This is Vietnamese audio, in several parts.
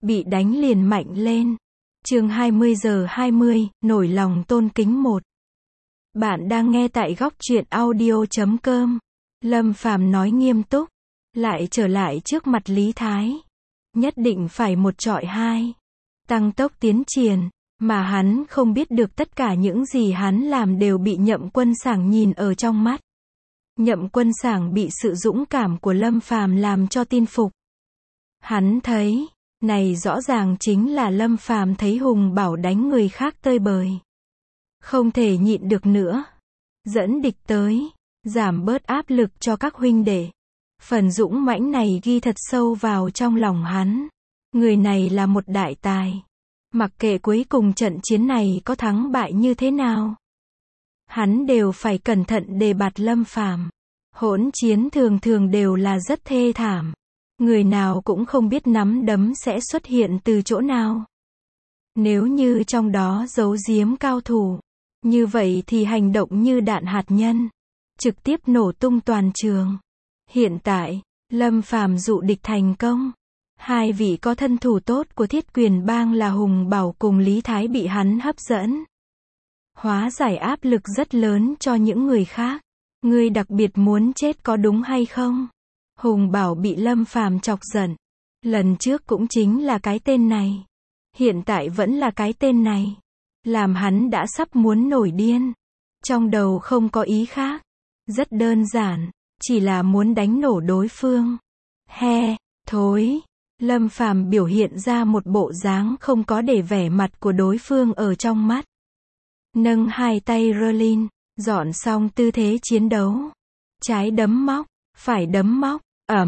bị đánh liền mạnh lên. Chương 20:20, nổi lòng tôn kính 1. Bạn đang nghe tại góc truyện audio.com. Lâm Phàm nói nghiêm túc, lại trở lại trước mặt Lý Thái. Nhất định phải một chọi hai. Tăng tốc tiến triển, mà hắn không biết được tất cả những gì hắn làm đều bị Nhậm Quân Sảng nhìn ở trong mắt. Nhậm Quân Sảng bị sự dũng cảm của Lâm Phàm làm cho tin phục. Hắn thấy, này rõ ràng chính là Lâm Phàm thấy Hùng Bảo đánh người khác tơi bời. Không thể nhịn được nữa. Dẫn địch tới, giảm bớt áp lực cho các huynh đệ. Phần dũng mãnh này ghi thật sâu vào trong lòng hắn. Người này là một đại tài. Mặc kệ cuối cùng trận chiến này có thắng bại như thế nào, hắn đều phải cẩn thận đề bạt Lâm Phàm. Hỗn chiến thường thường đều là rất thê thảm. Người nào cũng không biết nắm đấm sẽ xuất hiện từ chỗ nào. Nếu như trong đó giấu giếm cao thủ, như vậy thì hành động như đạn hạt nhân, trực tiếp nổ tung toàn trường. Hiện tại, Lâm Phàm dụ địch thành công. Hai vị có thân thủ tốt của Thiết Quyền Bang là Hùng Bảo cùng Lý Thái bị hắn hấp dẫn. Hóa giải áp lực rất lớn cho những người khác. Ngươi đặc biệt muốn chết có đúng hay không? Hùng Bảo bị Lâm Phàm chọc giận. Lần trước cũng chính là cái tên này. Hiện tại vẫn là cái tên này. Làm hắn đã sắp muốn nổi điên. Trong đầu không có ý khác. Rất đơn giản. Chỉ là muốn đánh nổ đối phương. Thối. Lâm Phàm biểu hiện ra một bộ dáng không có để vẻ mặt của đối phương ở trong mắt. Nâng hai tay rơ lên, dọn xong tư thế chiến đấu. Trái đấm móc, phải đấm móc,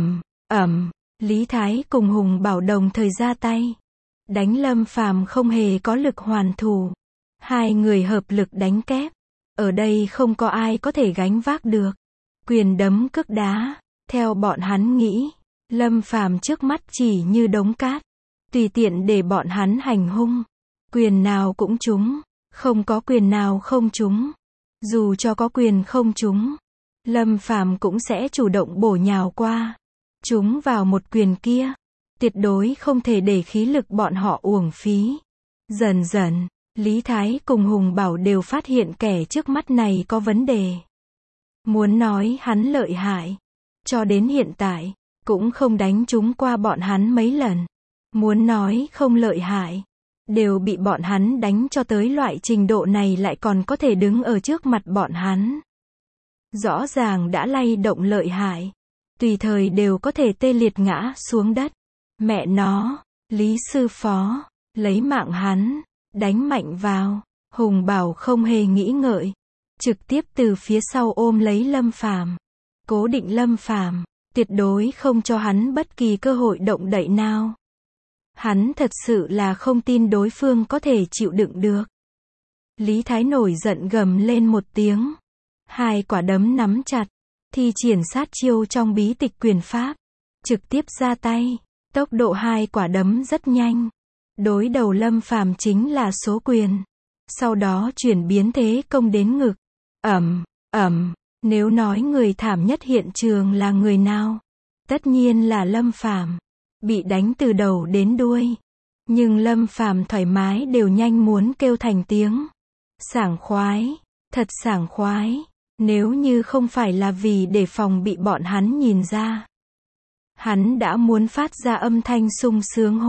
Lý Thái cùng Hùng Bảo đồng thời ra tay. Đánh Lâm Phàm không hề có lực hoàn thủ. Hai người hợp lực đánh kép. Ở đây không có ai có thể gánh vác được. Quyền đấm cước đá, theo bọn hắn nghĩ, Lâm Phàm trước mắt chỉ như đống cát, tùy tiện để bọn hắn hành hung. Quyền nào cũng trúng, không có quyền nào không trúng. Dù cho có quyền không trúng, Lâm Phàm cũng sẽ chủ động bổ nhào qua. Trúng vào một quyền kia, tuyệt đối không thể để khí lực bọn họ uổng phí. Dần dần, Lý Thái cùng Hùng Bảo đều phát hiện kẻ trước mắt này có vấn đề. Muốn nói hắn lợi hại, cho đến hiện tại, cũng không đánh trúng qua bọn hắn mấy lần. Muốn nói không lợi hại, đều bị bọn hắn đánh cho tới loại trình độ này lại còn có thể đứng ở trước mặt bọn hắn. Rõ ràng đã lay động lợi hại, tùy thời đều có thể tê liệt ngã xuống đất. Mẹ nó, Lý sư phó, lấy mạng hắn, đánh mạnh vào. Hùng Bảo không hề nghĩ ngợi, trực tiếp từ phía sau ôm lấy Lâm Phàm, cố định Lâm Phàm, tuyệt đối không cho hắn bất kỳ cơ hội động đậy nào. Hắn thật sự là không tin đối phương có thể chịu đựng được. Lý Thái nổi giận gầm lên một tiếng. Hai quả đấm nắm chặt, thi triển sát chiêu trong bí tịch quyền pháp. Trực tiếp ra tay, tốc độ hai quả đấm rất nhanh. Đối đầu Lâm Phàm chính là số quyền. Sau đó chuyển biến thế công đến ngực. Nếu nói người thảm nhất hiện trường là người nào? Tất nhiên là Lâm Phàm, bị đánh từ đầu đến đuôi. Nhưng Lâm Phàm thoải mái đều nhanh muốn kêu thành tiếng. Sảng khoái, thật sảng khoái. Nếu như không phải là vì để phòng bị bọn hắn nhìn ra, hắn đã muốn phát ra âm thanh sung sướng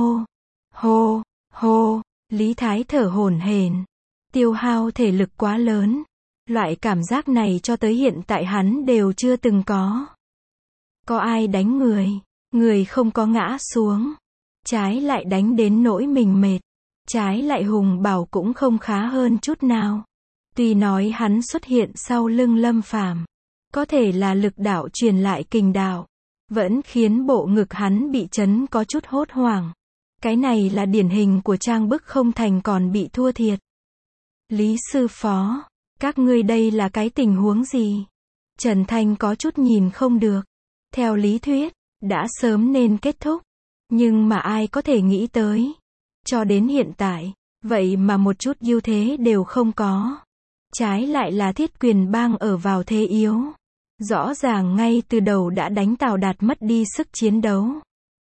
hô. Lý Thái thở hổn hển, tiêu hao thể lực quá lớn. Loại cảm giác này cho tới hiện tại hắn đều chưa từng có. Có ai đánh người không có ngã xuống, trái lại đánh đến nỗi mình mệt. Trái lại Hùng Bảo cũng không khá hơn chút nào. Tuy nói hắn xuất hiện sau lưng Lâm Phàm, có thể là lực đạo truyền lại kình đạo, vẫn khiến bộ ngực hắn bị chấn có chút hốt hoảng. Cái này là điển hình của trang bức không thành còn bị thua thiệt. Lý sư phó, các ngươi đây là cái tình huống gì? Trần Thanh có chút nhìn không được. Theo lý thuyết, đã sớm nên kết thúc. Nhưng mà ai có thể nghĩ tới. Cho đến hiện tại, vậy mà một chút ưu thế đều không có. Trái lại là Thiết Quyền Bang ở vào thế yếu. Rõ ràng ngay từ đầu đã đánh Tào Đạt mất đi sức chiến đấu.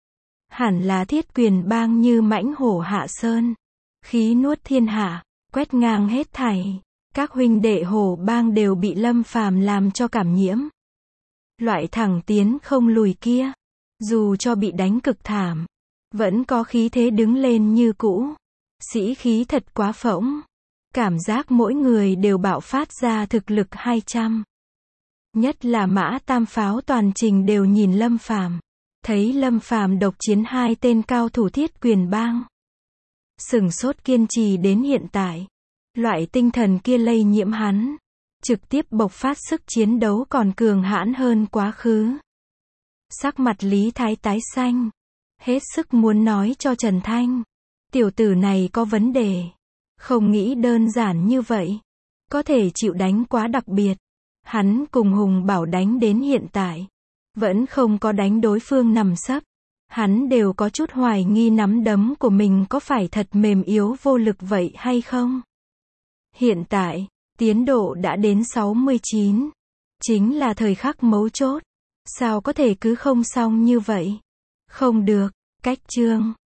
Hẳn là Thiết Quyền Bang như mãnh hổ hạ sơn. Khí nuốt thiên hạ, quét ngang hết thảy. Các huynh đệ Hổ Bang đều bị Lâm Phàm làm cho cảm nhiễm. Loại thẳng tiến không lùi kia, dù cho bị đánh cực thảm, vẫn có khí thế đứng lên như cũ. Sĩ khí thật quá phỗng. Cảm giác mỗi người đều bạo phát ra thực lực 200. Nhất là Mã Tam Pháo toàn trình đều nhìn Lâm Phàm, thấy Lâm Phàm độc chiến 2 tên cao thủ Thiết Quyền Bang. Sửng sốt kiên trì đến hiện tại. Loại tinh thần kia lây nhiễm hắn, trực tiếp bộc phát sức chiến đấu còn cường hãn hơn quá khứ. Sắc mặt Lý Thái tái xanh, hết sức muốn nói cho Trần Thanh, tiểu tử này có vấn đề, không nghĩ đơn giản như vậy, có thể chịu đánh quá đặc biệt. Hắn cùng Hùng Bảo đánh đến hiện tại, vẫn không có đánh đối phương nằm sấp. Hắn đều có chút hoài nghi nắm đấm của mình có phải thật mềm yếu vô lực vậy hay không. Hiện tại, tiến độ đã đến 69. Chính là thời khắc mấu chốt. Sao có thể cứ không xong như vậy? Không được, cách chương.